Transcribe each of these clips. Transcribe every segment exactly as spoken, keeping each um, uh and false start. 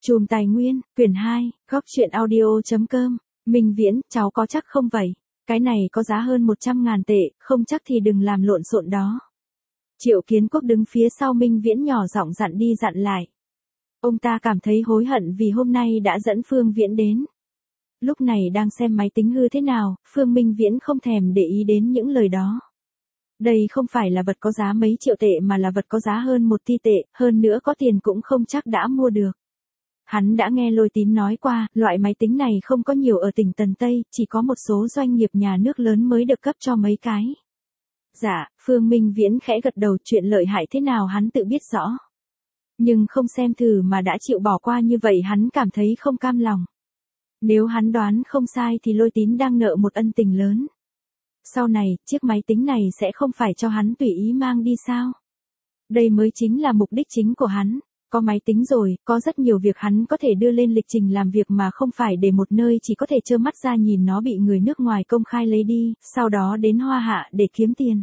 Chùm Tài Nguyên, quyển hai, góc truyện audio chấm com. Minh Viễn, cháu có chắc không vậy? Cái này có giá hơn một trăm ngàn tệ, không chắc thì đừng làm lộn xộn đó. Triệu Kiến Quốc đứng phía sau Minh Viễn nhỏ giọng dặn đi dặn lại. Ông ta cảm thấy hối hận vì hôm nay đã dẫn Phương Viễn đến. Lúc này đang xem máy tính hư thế nào, Phương Minh Viễn không thèm để ý đến những lời đó. Đây không phải là vật có giá mấy triệu tệ mà là vật có giá hơn một tỷ tệ, hơn nữa có tiền cũng không chắc đã mua được. Hắn đã nghe Lôi Tín nói qua, loại máy tính này không có nhiều ở tỉnh Tần Tây, chỉ có một số doanh nghiệp nhà nước lớn mới được cấp cho mấy cái. Dạ, Phương Minh Viễn khẽ gật đầu, chuyện lợi hại thế nào hắn tự biết rõ. Nhưng không xem thử mà đã chịu bỏ qua như vậy hắn cảm thấy không cam lòng. Nếu hắn đoán không sai thì Lôi Tín đang nợ một ân tình lớn. Sau này, chiếc máy tính này sẽ không phải cho hắn tùy ý mang đi sao? Đây mới chính là mục đích chính của hắn. Có máy tính rồi, có rất nhiều việc hắn có thể đưa lên lịch trình làm việc mà không phải để một nơi chỉ có thể trơ mắt ra nhìn nó bị người nước ngoài công khai lấy đi, sau đó đến Hoa Hạ để kiếm tiền.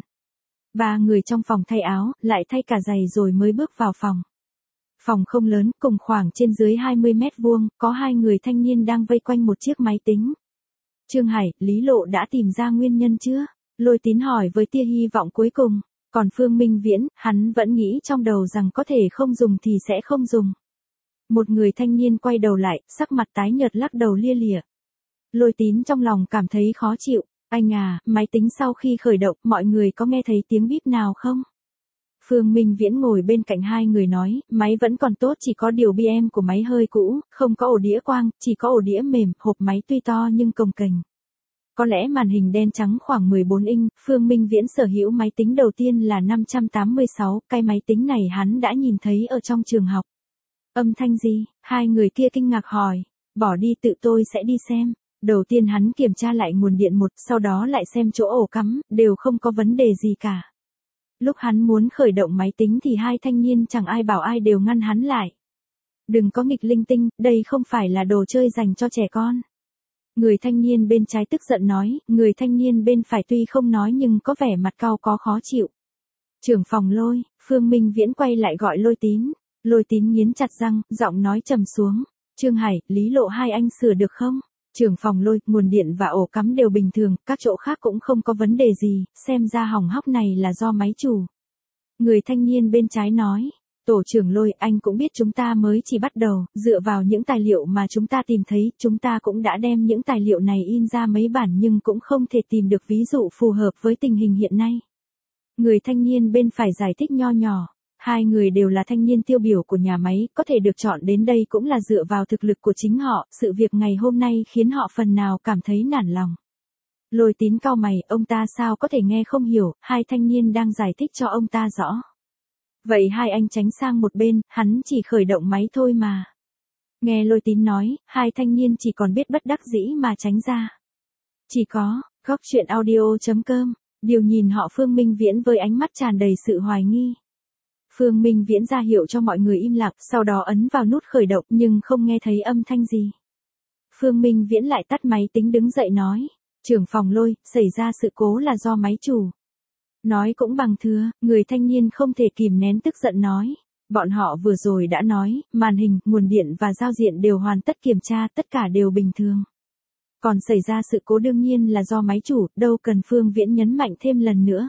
Ba người trong phòng thay áo, lại thay cả giày rồi mới bước vào phòng. Phòng không lớn, cùng khoảng trên dưới hai mươi mét vuông, có hai người thanh niên đang vây quanh một chiếc máy tính. Trương Hải, Lý Lộ đã tìm ra nguyên nhân chưa? Lôi Tín hỏi với tia hy vọng cuối cùng. Còn Phương Minh Viễn, hắn vẫn nghĩ trong đầu rằng có thể không dùng thì sẽ không dùng. Một người thanh niên quay đầu lại, sắc mặt tái nhợt lắc đầu lia lịa. Lôi Tín trong lòng cảm thấy khó chịu. Anh à, máy tính sau khi khởi động, mọi người có nghe thấy tiếng bíp nào không? Phương Minh Viễn ngồi bên cạnh hai người nói, máy vẫn còn tốt, chỉ có điều bê em của máy hơi cũ, không có ổ đĩa quang, chỉ có ổ đĩa mềm, hộp máy tuy to nhưng cồng kềnh. Có lẽ màn hình đen trắng khoảng mười bốn inch, Phương Minh Viễn sở hữu máy tính đầu tiên là năm trăm tám mươi sáu, cái máy tính này hắn đã nhìn thấy ở trong trường học. Âm thanh gì? Hai người kia kinh ngạc hỏi. Bỏ đi, tự tôi sẽ đi xem. Đầu tiên hắn kiểm tra lại nguồn điện một, sau đó lại xem chỗ ổ cắm, đều không có vấn đề gì cả. Lúc hắn muốn khởi động máy tính thì hai thanh niên chẳng ai bảo ai đều ngăn hắn lại. Đừng có nghịch linh tinh, đây không phải là đồ chơi dành cho trẻ con. Người thanh niên bên trái tức giận nói, người thanh niên bên phải tuy không nói nhưng có vẻ mặt cau có khó chịu. Trưởng phòng Lôi, Phương Minh Viễn quay lại gọi Lôi Tín. Lôi Tín nghiến chặt răng, giọng nói trầm xuống. Trương Hải, Lý Lộ hai anh sửa được không? Trưởng phòng Lôi, nguồn điện và ổ cắm đều bình thường, các chỗ khác cũng không có vấn đề gì, xem ra hỏng hóc này là do máy chủ. Người thanh niên bên trái nói. Tổ trưởng Lôi, anh cũng biết chúng ta mới chỉ bắt đầu, dựa vào những tài liệu mà chúng ta tìm thấy, chúng ta cũng đã đem những tài liệu này in ra mấy bản nhưng cũng không thể tìm được ví dụ phù hợp với tình hình hiện nay. Người thanh niên bên phải giải thích nho nhỏ, hai người đều là thanh niên tiêu biểu của nhà máy, có thể được chọn đến đây cũng là dựa vào thực lực của chính họ, sự việc ngày hôm nay khiến họ phần nào cảm thấy nản lòng. Lôi Tín cau mày, ông ta sao có thể nghe không hiểu, hai thanh niên đang giải thích cho ông ta rõ. Vậy hai anh tránh sang một bên, hắn chỉ khởi động máy thôi mà. Nghe Lôi Tín nói, hai thanh niên chỉ còn biết bất đắc dĩ mà tránh ra. Chỉ có, góc truyện audio chấm com, điều nhìn họ Phương Minh Viễn với ánh mắt tràn đầy sự hoài nghi. Phương Minh Viễn ra hiệu cho mọi người im lặng, sau đó ấn vào nút khởi động nhưng không nghe thấy âm thanh gì. Phương Minh Viễn lại tắt máy tính đứng dậy nói, trưởng phòng Lôi, xảy ra sự cố là do máy chủ. Nói cũng bằng thừa, người thanh niên không thể kìm nén tức giận nói. Bọn họ vừa rồi đã nói, màn hình, nguồn điện và giao diện đều hoàn tất kiểm tra, tất cả đều bình thường. Còn xảy ra sự cố đương nhiên là do máy chủ, đâu cần Phương Viễn nhấn mạnh thêm lần nữa.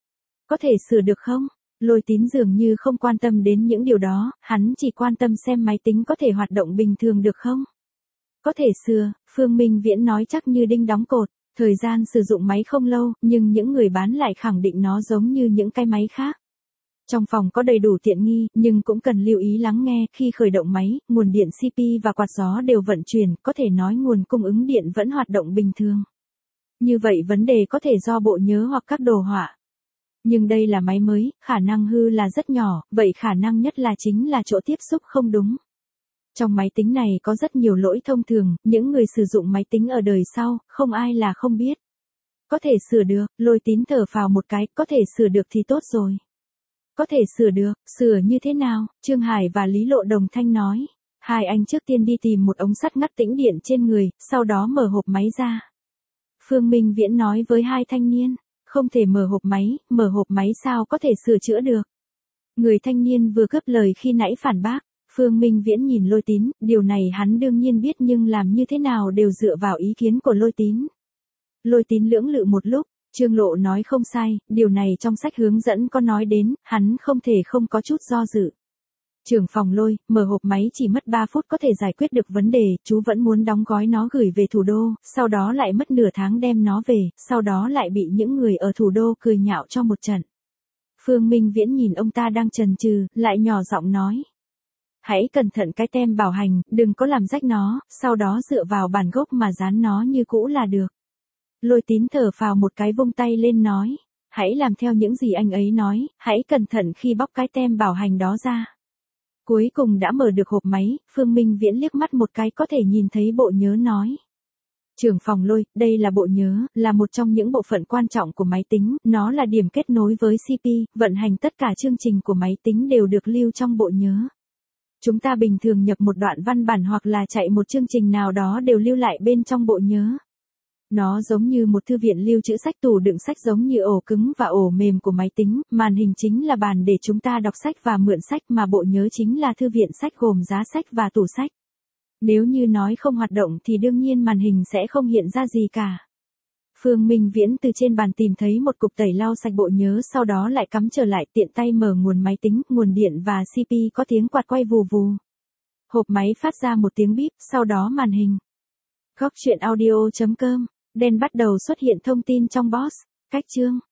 Có thể sửa được không? Lôi Tín dường như không quan tâm đến những điều đó, hắn chỉ quan tâm xem máy tính có thể hoạt động bình thường được không? Có thể sửa, Phương Minh Viễn nói chắc như đinh đóng cột. Thời gian sử dụng máy không lâu, nhưng những người bán lại khẳng định nó giống như những cái máy khác. Trong phòng có đầy đủ tiện nghi, nhưng cũng cần lưu ý lắng nghe, khi khởi động máy, nguồn điện xê pê và quạt gió đều vận chuyển, có thể nói nguồn cung ứng điện vẫn hoạt động bình thường. Như vậy vấn đề có thể do bộ nhớ hoặc các đồ họa. Nhưng đây là máy mới, khả năng hư là rất nhỏ, vậy khả năng nhất là chính là chỗ tiếp xúc không đúng. Trong máy tính này có rất nhiều lỗi thông thường, những người sử dụng máy tính ở đời sau, không ai là không biết. Có thể sửa được, Lôi Tín thở phào một cái, có thể sửa được thì tốt rồi. Có thể sửa được, sửa như thế nào? Trương Hải và Lý Lộ đồng thanh nói. Hai anh trước tiên đi tìm một ống sắt ngắt tĩnh điện trên người, sau đó mở hộp máy ra. Phương Minh Viễn nói với hai thanh niên, không thể mở hộp máy, mở hộp máy sao có thể sửa chữa được. Người thanh niên vừa cướp lời khi nãy phản bác. Phương Minh Viễn nhìn Lôi Tín, điều này hắn đương nhiên biết nhưng làm như thế nào đều dựa vào ý kiến của Lôi Tín. Lôi Tín lưỡng lự một lúc, Trương Lộ nói không sai, điều này trong sách hướng dẫn có nói đến, hắn không thể không có chút do dự. Trưởng phòng Lôi, mở hộp máy chỉ mất ba phút có thể giải quyết được vấn đề, chú vẫn muốn đóng gói nó gửi về thủ đô, sau đó lại mất nửa tháng đem nó về, sau đó lại bị những người ở thủ đô cười nhạo cho một trận. Phương Minh Viễn nhìn ông ta đang chần chừ, lại nhỏ giọng nói. Hãy cẩn thận cái tem bảo hành, đừng có làm rách nó, sau đó dựa vào bản gốc mà dán nó như cũ là được. Lôi Tín thở phào một cái vung tay lên nói. Hãy làm theo những gì anh ấy nói, hãy cẩn thận khi bóc cái tem bảo hành đó ra. Cuối cùng đã mở được hộp máy, Phương Minh Viễn liếc mắt một cái có thể nhìn thấy bộ nhớ nói. Trưởng phòng Lôi, đây là bộ nhớ, là một trong những bộ phận quan trọng của máy tính, nó là điểm kết nối với xê pê, vận hành tất cả chương trình của máy tính đều được lưu trong bộ nhớ. Chúng ta bình thường nhập một đoạn văn bản hoặc là chạy một chương trình nào đó đều lưu lại bên trong bộ nhớ. Nó giống như một thư viện lưu trữ sách, tủ đựng sách giống như ổ cứng và ổ mềm của máy tính, màn hình chính là bàn để chúng ta đọc sách và mượn sách mà bộ nhớ chính là thư viện sách gồm giá sách và tủ sách. Nếu như nói không hoạt động thì đương nhiên màn hình sẽ không hiện ra gì cả. Phương Minh Viễn từ trên bàn tìm thấy một cục tẩy lau sạch bộ nhớ, sau đó lại cắm trở lại, tiện tay mở nguồn máy tính, nguồn điện và xê pê có tiếng quạt quay vù vù. Hộp máy phát ra một tiếng bíp, sau đó màn hình. Góc truyện audio chấm com, đen bắt đầu xuất hiện thông tin trong box. Cách chương